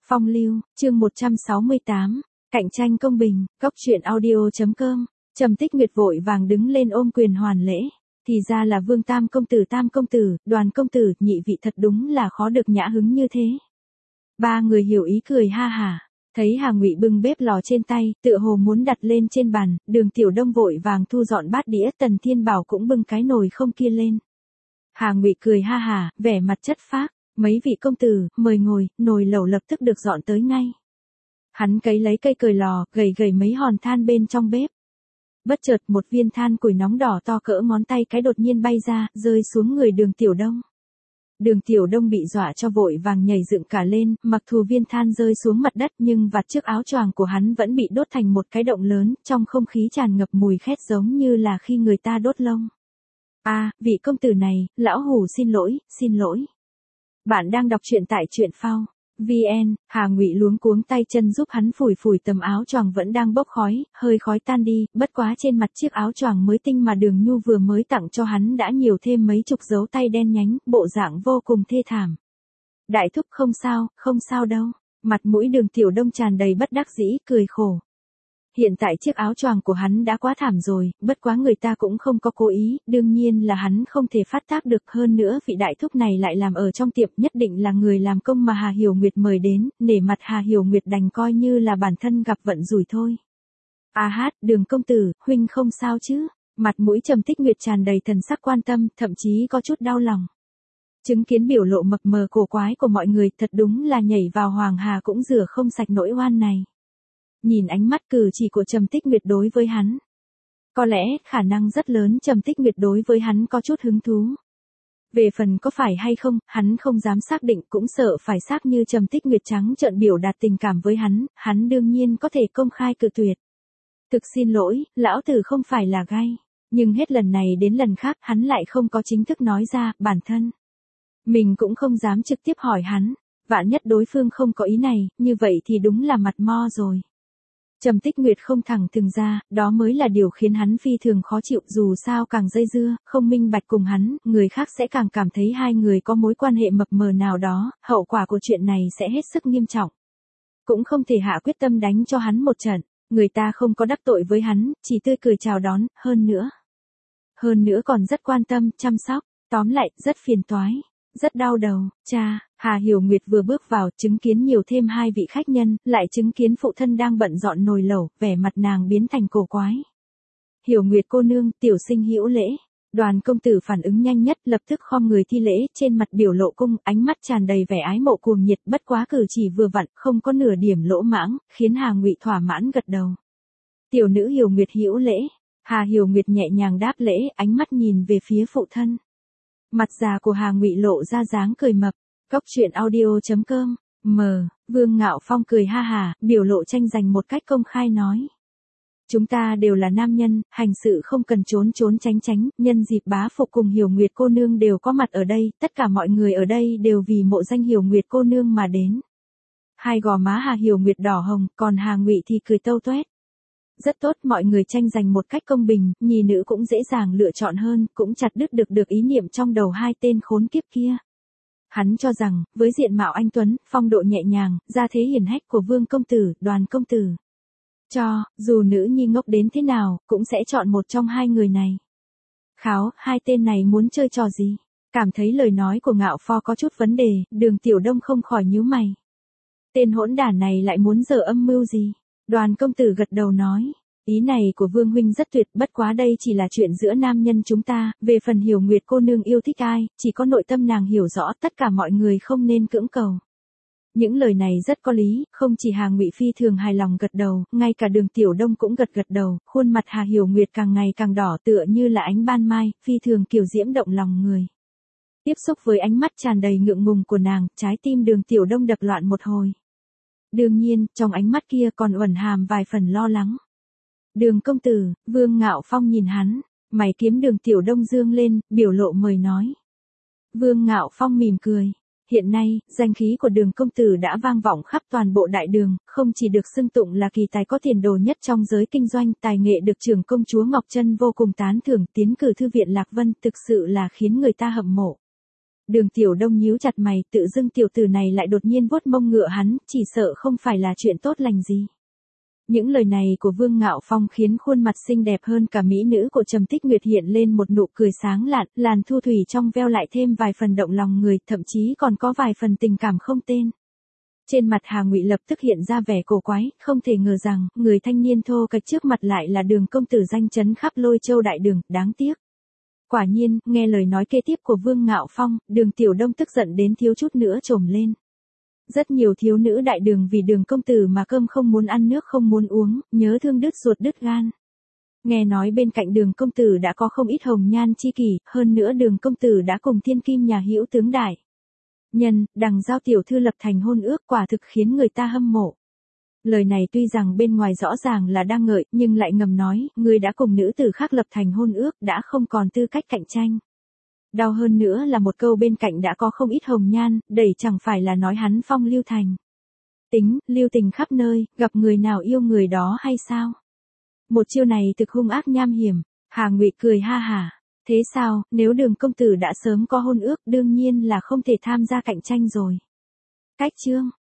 Phong lưu, chương 168, cạnh tranh công bình, góc truyện audio.com. Trầm Tích Nguyệt vội vàng đứng lên ôm quyền hoàn lễ. Thì ra là Vương Tam công tử, Đoàn công tử, nhị vị thật đúng là khó được nhã hứng như thế. Ba người hiểu ý cười ha hả. Thấy Hà Ngụy bưng bếp lò trên tay, tựa hồ muốn đặt lên trên bàn, Đường Tiểu Đông vội vàng thu dọn bát đĩa, Tần Thiên Bảo cũng bưng cái nồi không kia lên. Hà Ngụy cười ha hả, vẻ mặt chất phác, mấy vị công tử, mời ngồi, nồi lẩu lập tức được dọn tới ngay. Hắn cấy lấy cây cời lò, gầy mấy hòn than bên trong bếp. Bất chợt một viên than củi nóng đỏ to cỡ ngón tay cái đột nhiên bay ra, rơi xuống người Đường Tiểu Đông. Đường Tiểu Đông bị dọa cho vội vàng nhảy dựng cả lên, mặc dù viên than rơi xuống mặt đất nhưng vạt chiếc áo choàng của hắn vẫn bị đốt thành một cái động lớn, trong không khí tràn ngập mùi khét giống như là khi người ta đốt lông. Vị công tử này, lão hủ xin lỗi. Bạn đang đọc truyện tại truyện phao VN. Hà Ngụy luống cuống tay chân giúp hắn phủi tấm áo choàng vẫn đang bốc khói, hơi khói tan đi, bất quá trên mặt chiếc áo choàng mới tinh mà Đường Nhu vừa mới tặng cho hắn đã nhiều thêm mấy chục dấu tay đen nhánh, bộ dạng vô cùng thê thảm. Đại thúc không sao đâu. Mặt mũi Đường Tiểu Đông tràn đầy bất đắc dĩ, cười khổ. Hiện tại chiếc áo choàng của hắn đã quá thảm rồi, bất quá người ta cũng không có cố ý, đương nhiên là hắn không thể phát tác được, hơn nữa vị đại thúc này lại làm ở trong tiệm, nhất định là người làm công mà Hà Hiểu Nguyệt mời đến, nể mặt Hà Hiểu Nguyệt đành coi như là bản thân gặp vận rủi thôi. Đường công tử, huynh không sao chứ? Mặt mũi Trầm Tích Nguyệt tràn đầy thần sắc quan tâm, thậm chí có chút đau lòng. Chứng kiến biểu lộ mập mờ cổ quái của mọi người, thật đúng là nhảy vào Hoàng Hà cũng rửa không sạch nỗi oan này. Nhìn ánh mắt cử chỉ của Trầm Tích Nguyệt đối với hắn. Có lẽ, khả năng rất lớn Trầm Tích Nguyệt đối với hắn có chút hứng thú. Về phần có phải hay không, hắn không dám xác định, cũng sợ phải xác như Trầm Tích Nguyệt trắng trợn biểu đạt tình cảm với hắn đương nhiên có thể công khai cự tuyệt. Thực xin lỗi, lão tử không phải là gay. Nhưng hết lần này đến lần khác hắn lại không có chính thức nói ra, bản thân. Mình cũng không dám trực tiếp hỏi hắn. Vạn nhất đối phương không có ý này, như vậy thì đúng là mặt mo rồi. Trầm Tích Nguyệt không thẳng thừng ra, đó mới là điều khiến hắn phi thường khó chịu, dù sao càng dây dưa, không minh bạch cùng hắn, người khác sẽ càng cảm thấy hai người có mối quan hệ mập mờ nào đó, hậu quả của chuyện này sẽ hết sức nghiêm trọng. Cũng không thể hạ quyết tâm đánh cho hắn một trận, người ta không có đắc tội với hắn, chỉ tươi cười chào đón, hơn nữa còn rất quan tâm, chăm sóc, tóm lại, rất phiền toái, rất đau đầu. Hà Hiểu Nguyệt vừa bước vào, chứng kiến nhiều thêm hai vị khách nhân, lại chứng kiến phụ thân đang bận dọn nồi lẩu, vẻ mặt nàng biến thành cổ quái. Hiểu Nguyệt cô nương, tiểu sinh hữu lễ. Đoàn công tử phản ứng nhanh nhất, lập tức khom người thi lễ, trên mặt biểu lộ cung, ánh mắt tràn đầy vẻ ái mộ cuồng nhiệt, bất quá cử chỉ vừa vặn, không có nửa điểm lỗ mãng, khiến Hà Ngụy thỏa mãn gật đầu. Tiểu nữ Hiểu Nguyệt hữu lễ. Hà Hiểu Nguyệt nhẹ nhàng đáp lễ, ánh mắt nhìn về phía phụ thân. Mặt già của Hà Ngụy lộ ra dáng cười mập. Góc truyện audio.com. Vương Ngạo Phong cười ha hả, biểu lộ tranh giành một cách công khai nói. Chúng ta đều là nam nhân, hành sự không cần trốn tránh, nhân dịp bá phụ cùng Hiểu Nguyệt cô nương đều có mặt ở đây, tất cả mọi người ở đây đều vì mộ danh Hiểu Nguyệt cô nương mà đến. Hai gò má Hà Hiểu Nguyệt đỏ hồng, còn Hà Ngụy thì cười tâu tuét. Rất tốt, mọi người tranh giành một cách công bình, nhì nữ cũng dễ dàng lựa chọn hơn, cũng chặt đứt được ý niệm trong đầu hai tên khốn kiếp kia. Hắn cho rằng, với diện mạo anh tuấn, phong độ nhẹ nhàng, gia thế hiển hách của Vương công tử, Đoàn công tử, dù nữ nhi ngốc đến thế nào, cũng sẽ chọn một trong hai người này. Kháo, hai tên này muốn chơi trò gì? Cảm thấy lời nói của Ngạo Pho có chút vấn đề, Đường Tiểu Đông không khỏi nhíu mày. Tên hỗn đản này lại muốn giở âm mưu gì? Đoàn công tử gật đầu nói. Ý này của Vương huynh rất tuyệt, bất quá đây chỉ là chuyện giữa nam nhân chúng ta, về phần Hiểu Nguyệt cô nương yêu thích ai, chỉ có nội tâm nàng hiểu rõ, tất cả mọi người không nên cưỡng cầu. Những lời này rất có lý, không chỉ Hà Ngụy phi thường hài lòng gật đầu, ngay cả Đường Tiểu Đông cũng gật đầu, khuôn mặt Hà Hiểu Nguyệt càng ngày càng đỏ tựa như là ánh ban mai, phi thường kiều diễm động lòng người. Tiếp xúc với ánh mắt tràn đầy ngượng ngùng của nàng, trái tim Đường Tiểu Đông đập loạn một hồi. Đương nhiên, trong ánh mắt kia còn uẩn hàm vài phần lo lắng. Đường công tử, Vương Ngạo Phong nhìn hắn, mày kiếm Đường Tiểu Đông dương lên, biểu lộ mời nói. Vương Ngạo Phong mỉm cười. Hiện nay, danh khí của Đường công tử đã vang vọng khắp toàn bộ đại đường, không chỉ được xưng tụng là kỳ tài có tiền đồ nhất trong giới kinh doanh, tài nghệ được trưởng công chúa Ngọc Trân vô cùng tán thưởng, tiến cử thư viện Lạc Vân, thực sự là khiến người ta hâm mộ. Đường Tiểu Đông nhíu chặt mày, tự dưng tiểu tử này lại đột nhiên vuốt mông ngựa hắn, chỉ sợ không phải là chuyện tốt lành gì. Những lời này của Vương Ngạo Phong khiến khuôn mặt xinh đẹp hơn cả mỹ nữ của Trầm Tích Nguyệt hiện lên một nụ cười sáng lạn, làn thu thủy trong veo lại thêm vài phần động lòng người, thậm chí còn có vài phần tình cảm không tên. Trên mặt Hà Ngụy lập tức hiện ra vẻ cổ quái, không thể ngờ rằng, người thanh niên thô kệch trước mặt lại là Đường công tử danh chấn khắp Lôi Châu đại đường, đáng tiếc. Quả nhiên, nghe lời nói kế tiếp của Vương Ngạo Phong, Đường Tiểu Đông tức giận đến thiếu chút nữa trồm lên. Rất nhiều thiếu nữ đại đường vì Đường công tử mà cơm không muốn ăn nước không muốn uống, nhớ thương đứt ruột đứt gan. Nghe nói bên cạnh Đường công tử đã có không ít hồng nhan chi kỷ, hơn nữa Đường công tử đã cùng thiên kim nhà hữu tướng đại nhân, Đằng Giao tiểu thư lập thành hôn ước, quả thực khiến người ta hâm mộ. Lời này tuy rằng bên ngoài rõ ràng là đang ngợi, nhưng lại ngầm nói, người đã cùng nữ tử khác lập thành hôn ước, đã không còn tư cách cạnh tranh. Đau hơn nữa là một câu bên cạnh đã có không ít hồng nhan, đẩy chẳng phải là nói hắn phong lưu thành. Tính, lưu tình khắp nơi, gặp người nào yêu người đó hay sao? Một chiêu này thực hung ác nham hiểm, Hà Ngụy cười ha hả. Thế sao, nếu Đường công tử đã sớm có hôn ước, đương nhiên là không thể tham gia cạnh tranh rồi. Cách chương